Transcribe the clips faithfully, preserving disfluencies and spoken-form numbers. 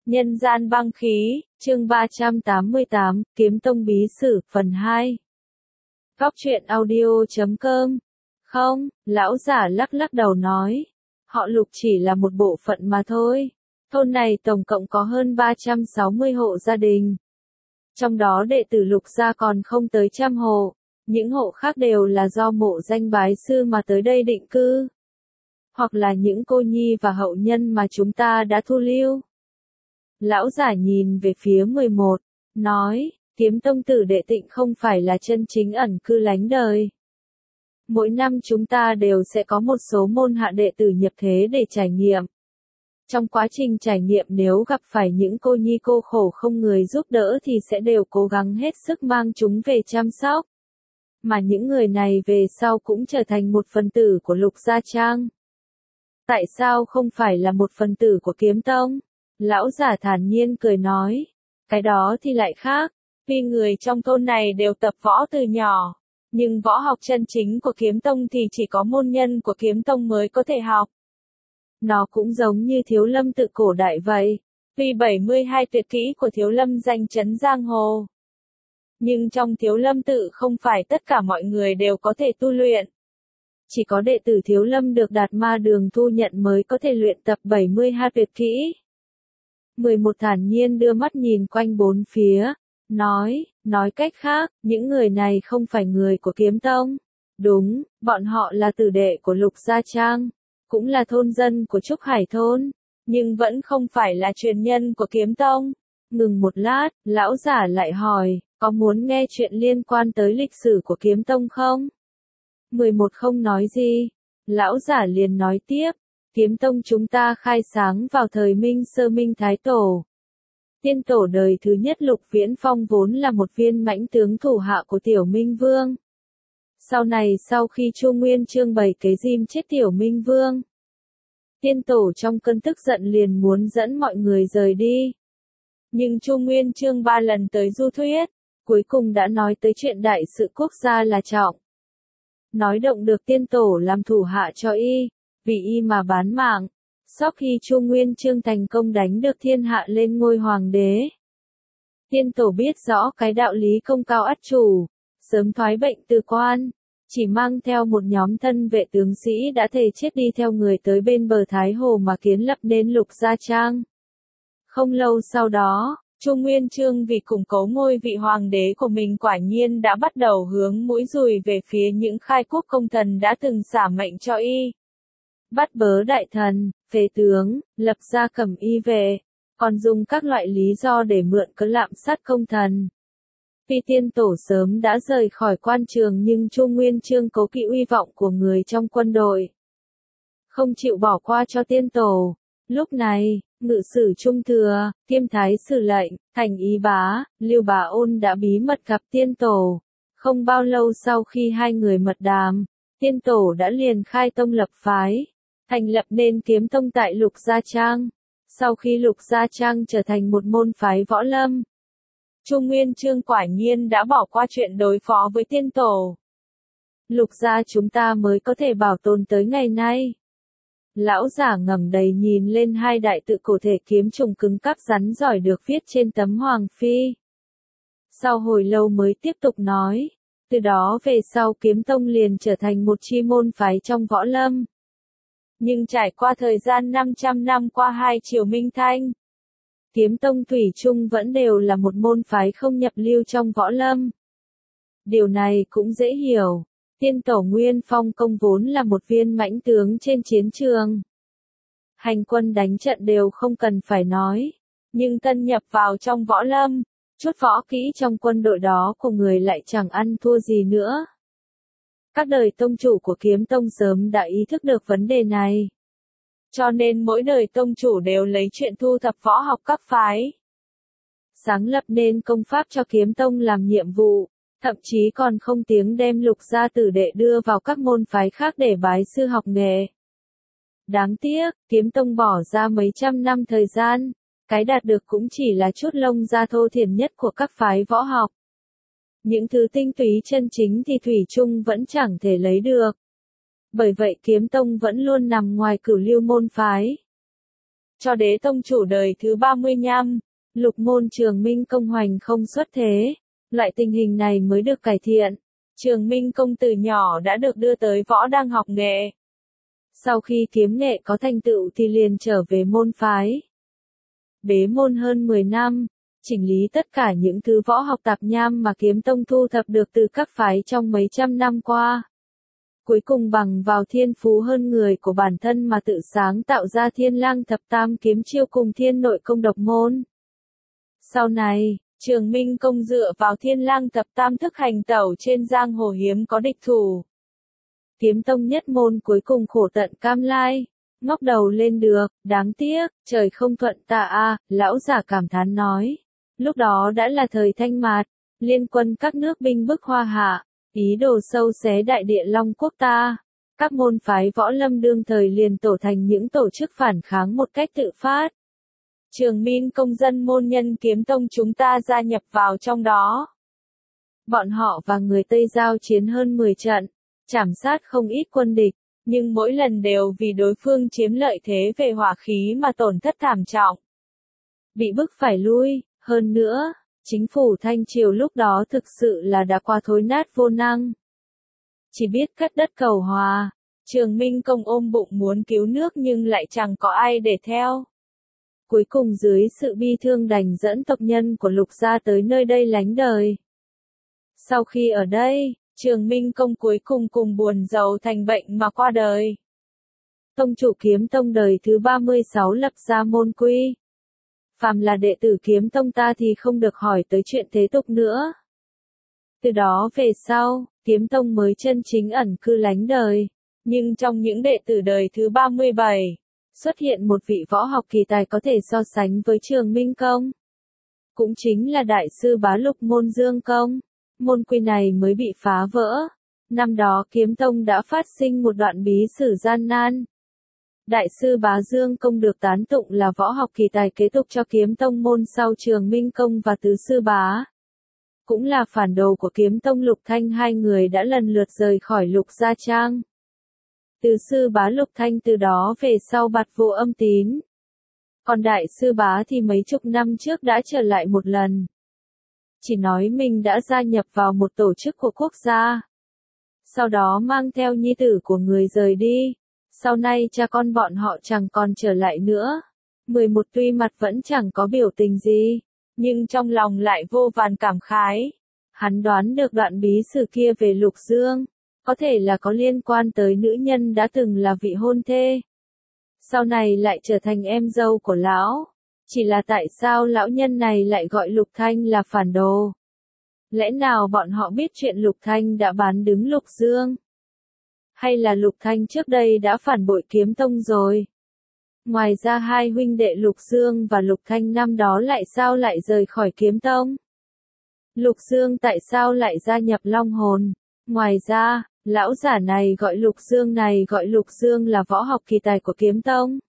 Nhân gian băng khí, chương ba trăm tám mươi tám, Kiếm Tông bí sử, phần hai. Góc truyện audio chấm com. Không, lão giả lắc lắc đầu nói. Họ Lục chỉ là một bộ phận mà thôi. Thôn này tổng cộng có hơn ba trăm sáu mươi hộ gia đình. Trong đó đệ tử Lục gia còn không tới trăm hộ. Những hộ khác đều là do mộ danh bái sư mà tới đây định cư. Hoặc là những cô nhi và hậu nhân mà chúng ta đã thu lưu. Lão giả nhìn về phía mười một, nói, Kiếm Tông tử đệ Tịnh không phải là chân chính ẩn cư lánh đời. Mỗi năm chúng ta đều sẽ có một số môn hạ đệ tử nhập thế để trải nghiệm. Trong quá trình trải nghiệm nếu gặp phải những cô nhi cô khổ không người giúp đỡ thì sẽ đều cố gắng hết sức mang chúng về chăm sóc. Mà những người này về sau cũng trở thành một phần tử của Lục Gia Trang. Tại sao không phải là một phần tử của Kiếm Tông? Lão giả thản nhiên cười nói, cái đó thì lại khác, vì người trong thôn này đều tập võ từ nhỏ, nhưng võ học chân chính của Kiếm Tông thì chỉ có môn nhân của Kiếm Tông mới có thể học. Nó cũng giống như Thiếu Lâm tự cổ đại vậy, vì bảy mươi hai tuyệt kỹ của Thiếu Lâm danh chấn giang hồ. Nhưng trong Thiếu Lâm tự không phải tất cả mọi người đều có thể tu luyện. Chỉ có đệ tử Thiếu Lâm được Đạt Ma Đường thu nhận mới có thể luyện tập bảy mươi hai tuyệt kỹ. mười một thản nhiên đưa mắt nhìn quanh bốn phía, nói, nói cách khác, những người này không phải người của Kiếm Tông. Đúng, bọn họ là tử đệ của Lục Gia Trang, cũng là thôn dân của Trúc Hải Thôn, nhưng vẫn không phải là truyền nhân của Kiếm Tông. Ngừng một lát, lão giả lại hỏi, có muốn nghe chuyện liên quan tới lịch sử của Kiếm Tông không? mười một không nói gì, lão giả liền nói tiếp. Kiếm Tông chúng ta khai sáng vào thời Minh Sơ Minh Thái Tổ. Tiên tổ đời thứ nhất Lục Viễn Phong vốn là một viên mãnh tướng thủ hạ của Tiểu Minh Vương. Sau này sau khi Chu Nguyên Chương bày kế dim chết Tiểu Minh Vương, tiên tổ trong cơn tức giận liền muốn dẫn mọi người rời đi. Nhưng Chu Nguyên Chương ba lần tới du thuyết, cuối cùng đã nói tới chuyện đại sự quốc gia là trọng. Nói động được tiên tổ làm thủ hạ cho y. Vì y mà bán mạng, sau khi Chu Nguyên Chương thành công đánh được thiên hạ lên ngôi hoàng đế. Tiên tổ biết rõ cái đạo lý công cao ắt chủ, sớm thoái bệnh từ quan, chỉ mang theo một nhóm thân vệ tướng sĩ đã thề chết đi theo người tới bên bờ Thái Hồ mà kiến lập nên Lục Gia Trang. Không lâu sau đó, Chu Nguyên Chương vì củng cố ngôi vị hoàng đế của mình quả nhiên đã bắt đầu hướng mũi dùi về phía những khai quốc công thần đã từng xả mệnh cho y. Bắt bớ đại thần, phế tướng, lập ra cầm y về, còn dùng các loại lý do để mượn cớ lạm sát công thần. Vì tiên tổ sớm đã rời khỏi quan trường nhưng Chu Nguyên Chương cố kỵ uy vọng của người trong quân đội, không chịu bỏ qua cho tiên tổ. Lúc này, ngự sử Trung Thừa, Kiêm Thái Sử lệnh, Thành Ý Bá, Lưu Bá Ôn đã bí mật gặp tiên tổ. Không bao lâu sau khi hai người mật đàm, tiên tổ đã liền khai tông lập phái, thành lập nên Kiếm Tông tại Lục Gia Trang. Sau khi Lục Gia Trang trở thành một môn phái võ lâm, Chu Nguyên Chương quả nhiên đã bỏ qua chuyện đối phó với tiên tổ. Lục Gia chúng ta mới có thể bảo tồn tới ngày nay. Lão giả ngẩng đầy nhìn lên hai đại tự cổ thể kiếm trùng cứng cáp rắn giỏi được viết trên tấm hoàng phi. Sau hồi lâu mới tiếp tục nói, từ đó về sau Kiếm Tông liền trở thành một chi môn phái trong võ lâm. Nhưng trải qua thời gian năm trăm năm qua hai triều Minh Thanh, Kiếm Tông thủy chung vẫn đều là một môn phái không nhập lưu trong võ lâm. Điều này cũng dễ hiểu, tiên tổ Nguyên Phong công vốn là một viên mãnh tướng trên chiến trường. Hành quân đánh trận đều không cần phải nói, nhưng tân nhập vào trong võ lâm, chút võ kỹ trong quân đội đó của người lại chẳng ăn thua gì nữa. Các đời tông chủ của Kiếm Tông sớm đã ý thức được vấn đề này. Cho nên mỗi đời tông chủ đều lấy chuyện thu thập võ học các phái, sáng lập nên công pháp cho Kiếm Tông làm nhiệm vụ, thậm chí còn không tiếng đem Lục gia tử đệ đưa vào các môn phái khác để bái sư học nghề. Đáng tiếc, Kiếm Tông bỏ ra mấy trăm năm thời gian, cái đạt được cũng chỉ là chút lông da thô thiển nhất của các phái võ học. Những thứ tinh túy chân chính thì thủy chung vẫn chẳng thể lấy được. Bởi vậy Kiếm Tông vẫn luôn nằm ngoài cửu lưu môn phái. cho đế tông chủ đời thứ ba mươi lăm, Lục môn Trường Minh Công hoành không xuất thế. Loại tình hình này mới được cải thiện. Trường Minh Công từ nhỏ đã được đưa tới võ đang học nghệ. Sau khi kiếm nghệ có thành tựu thì liền trở về môn phái. Bế môn hơn mười năm, chỉnh lý tất cả những thứ võ học tạp nham mà kiếm tông thu thập được từ các phái trong mấy trăm năm qua. Cuối cùng bằng vào thiên phú hơn người của bản thân mà tự sáng tạo ra Thiên Lang Thập Tam kiếm chiêu cùng Thiên Nội Công độc môn. Sau này, Trường Minh Công dựa vào Thiên Lang Thập Tam thức hành tẩu trên giang hồ hiếm có địch thủ. Kiếm tông nhất môn cuối cùng khổ tận cam lai, ngóc đầu lên được, đáng tiếc, trời không thuận ta a, lão giả cảm thán nói. Lúc đó đã là thời Thanh Mạt, liên quân các nước binh bức Hoa Hạ, ý đồ sâu xé đại địa Long quốc ta. Các môn phái võ lâm đương thời liền tổ thành những tổ chức phản kháng một cách tự phát. Trường Minh Công dân môn nhân kiếm tông chúng ta gia nhập vào trong đó. Bọn họ và người Tây giao chiến hơn mười trận, trảm sát không ít quân địch, nhưng mỗi lần đều vì đối phương chiếm lợi thế về hỏa khí mà tổn thất thảm trọng. Bị bức phải lui, hơn nữa, chính phủ Thanh Triều lúc đó thực sự là đã qua thối nát vô năng. Chỉ biết cắt đất cầu hòa, Trường Minh Công ôm bụng muốn cứu nước nhưng lại chẳng có ai để theo. Cuối cùng dưới sự bi thương đành dẫn tộc nhân của Lục gia tới nơi đây lánh đời. Sau khi ở đây, Trường Minh Công cuối cùng cùng buồn rầu thành bệnh mà qua đời. Tông chủ kiếm tông đời thứ ba mươi sáu lập ra môn quy. Phàm là đệ tử kiếm tông ta thì không được hỏi tới chuyện thế tục nữa. Từ đó về sau, kiếm tông mới chân chính ẩn cư lánh đời. Nhưng trong những đệ tử đời thứ ba mươi bảy, xuất hiện một vị võ học kỳ tài có thể so sánh với Trường Minh Công. Cũng chính là đại sư Bá Lục môn Dương Công. Môn quy này mới bị phá vỡ. Năm đó kiếm tông đã phát sinh một đoạn bí sử gian nan. Đại sư Bá Dương Công được tán tụng là võ học kỳ tài kế tục cho kiếm tông môn sau Trường Minh Công và tứ sư Bá. Cũng là phản đồ của kiếm tông Lục Thanh, hai người đã lần lượt rời khỏi Lục Gia Trang. Tứ sư Bá Lục Thanh từ đó về sau bạt vô âm tín. Còn đại sư Bá thì mấy chục năm trước đã trở lại một lần. Chỉ nói mình đã gia nhập vào một tổ chức của quốc gia. Sau đó mang theo nhi tử của người rời đi. Sau này cha con bọn họ chẳng còn trở lại nữa. mười một tuy mặt vẫn chẳng có biểu tình gì, nhưng trong lòng lại vô vàn cảm khái. Hắn đoán được đoạn bí sử kia về Lục Dương, có thể là có liên quan tới nữ nhân đã từng là vị hôn thê. Sau này lại trở thành em dâu của lão. Chỉ là tại sao lão nhân này lại gọi Lục Thanh là phản đồ? Lẽ nào bọn họ biết chuyện Lục Thanh đã bán đứng Lục Dương? Hay là Lục Thanh trước đây đã phản bội kiếm tông rồi? Ngoài ra hai huynh đệ Lục Dương và Lục Thanh năm đó lại sao lại rời khỏi kiếm tông? Lục Dương tại sao lại gia nhập Long Hồn? Ngoài ra, lão giả này gọi Lục Dương này gọi Lục Dương là võ học kỳ tài của kiếm tông.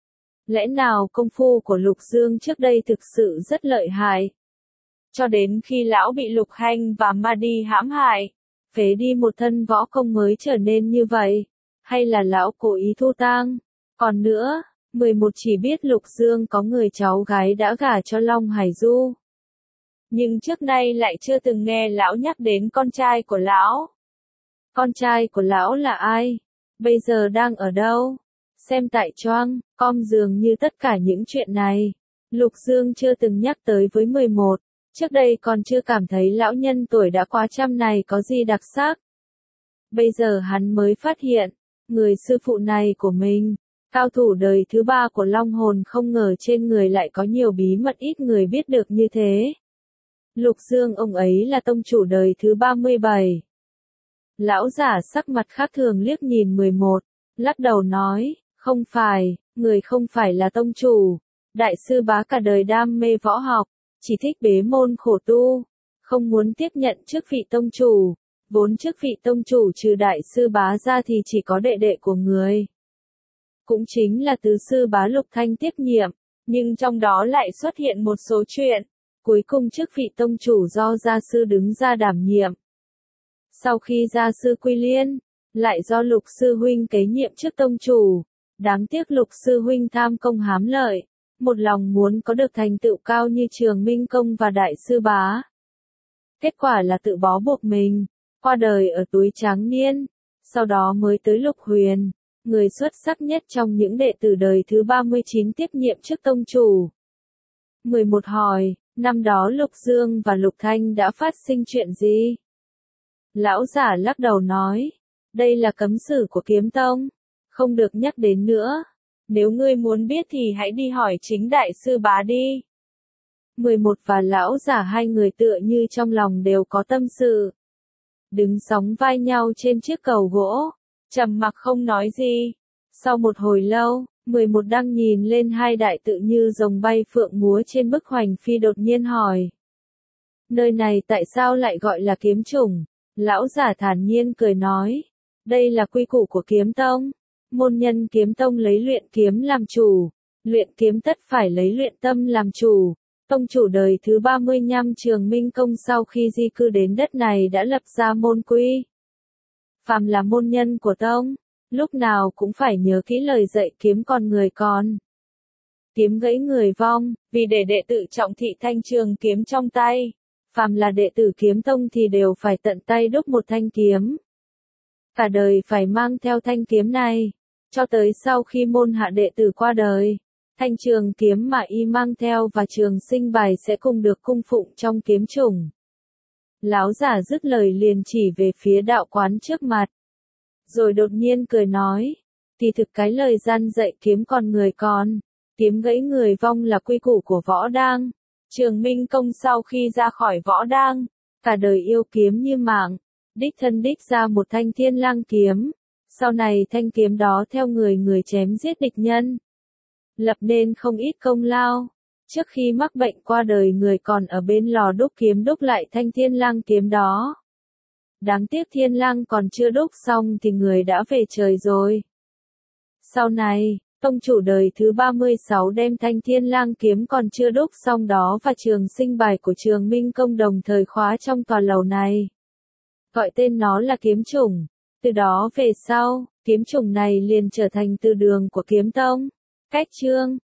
Lẽ nào công phu của Lục Dương trước đây thực sự rất lợi hại? Cho đến khi lão bị Lục Hành và Ma Đi hãm hại, phế đi một thân võ công mới trở nên như vậy? Hay là lão cố ý thu tang? Còn nữa, mười một chỉ biết Lục Dương có người cháu gái đã gả cho Long Hải Du. Nhưng trước nay lại chưa từng nghe lão nhắc đến con trai của lão. Con trai của lão là ai? Bây giờ đang ở đâu? Xem tại choang, com dường như tất cả những chuyện này, Lục Dương chưa từng nhắc tới với mười một, trước đây còn chưa cảm thấy lão nhân tuổi đã quá trăm này có gì đặc sắc. Bây giờ hắn mới phát hiện, người sư phụ này của mình, cao thủ đời thứ ba của Long Hồn không ngờ trên người lại có nhiều bí mật ít người biết được như thế. Lục Dương ông ấy là tông chủ đời thứ ba mươi bảy. Lão giả sắc mặt khác thường liếc nhìn mười một, lắc đầu nói, không phải, người không phải là tông chủ. Đại sư Bá cả đời đam mê võ học, chỉ thích bế môn khổ tu, không muốn tiếp nhận chức vị tông chủ. Vốn chức vị tông chủ trừ đại sư Bá ra thì chỉ có đệ đệ của người. Cũng chính là tứ sư Bá Lục Thanh tiếp nhiệm, nhưng trong đó lại xuất hiện một số chuyện. Cuối cùng chức vị tông chủ do gia sư đứng ra đảm nhiệm. Sau khi gia sư quy liên, lại do Lục sư huynh kế nhiệm chức tông chủ. Đáng tiếc Lục sư huynh tham công hám lợi, một lòng muốn có được thành tựu cao như Trường Minh Công và Đại sư bá. Kết quả là tự bó buộc mình, qua đời ở túi tráng niên, sau đó mới tới Lục Huyền, người xuất sắc nhất trong những đệ tử đời thứ ba mươi chín tiếp nhiệm chức tông chủ. mười một hỏi, năm đó Lục Dương và Lục Thanh đã phát sinh chuyện gì? Lão giả lắc đầu nói, đây là cấm sử của Kiếm Tông, không được nhắc đến nữa. Nếu ngươi muốn biết thì hãy đi hỏi chính Đại sư bá đi. mười một và lão giả hai người tựa như trong lòng đều có tâm sự. Đứng sóng vai nhau trên chiếc cầu gỗ, trầm mặc không nói gì. Sau một hồi lâu, mười một đang nhìn lên hai đại tự như rồng bay phượng múa trên bức hoành phi đột nhiên hỏi. Nơi này tại sao lại gọi là kiếm chủng? Lão giả thản nhiên cười nói. Đây là quy củ của Kiếm Tông. Môn nhân Kiếm Tông lấy luyện kiếm làm chủ. Luyện kiếm tất phải lấy luyện tâm làm chủ. Tông chủ đời thứ ba mươi lăm Trường Minh Công sau khi di cư đến đất này đã lập ra môn quy. Phàm là môn nhân của Tông, lúc nào cũng phải nhớ kỹ lời dạy kiếm còn người còn. Kiếm gãy người vong, vì để đệ tử trọng thị thanh trường kiếm trong tay. Phàm là đệ tử Kiếm Tông thì đều phải tận tay đúc một thanh kiếm. Cả đời phải mang theo thanh kiếm này, cho tới sau khi môn hạ đệ tử qua đời. Thanh trường kiếm mà y mang theo và trường sinh bài sẽ cùng được cung phụng trong kiếm chủng. Lão giả dứt lời liền chỉ về phía đạo quán trước mặt. Rồi đột nhiên cười nói, thì thực cái lời gian dạy kiếm còn người còn, kiếm gãy người vong là quy củ của Võ Đang. Trường Minh Công sau khi ra khỏi Võ Đang, cả đời yêu kiếm như mạng, đích thân đích ra một thanh Thiên Lang kiếm. Sau này thanh kiếm đó theo người người chém giết địch nhân, lập nên không ít công lao. Trước khi mắc bệnh qua đời người còn ở bên lò đúc kiếm đúc lại thanh Thiên Lang kiếm đó. Đáng tiếc Thiên Lang còn chưa đúc xong thì người đã về trời rồi. Sau này, tông chủ đời thứ ba mươi sáu đem thanh Thiên Lang kiếm còn chưa đúc xong đó và trường sinh bài của Trường Minh Công đồng thời khóa trong tòa lầu này. Gọi tên nó là kiếm chủng. Từ đó về sau, kiếm chủng này liền trở thành từ đường của Kiếm Tông. Cách chương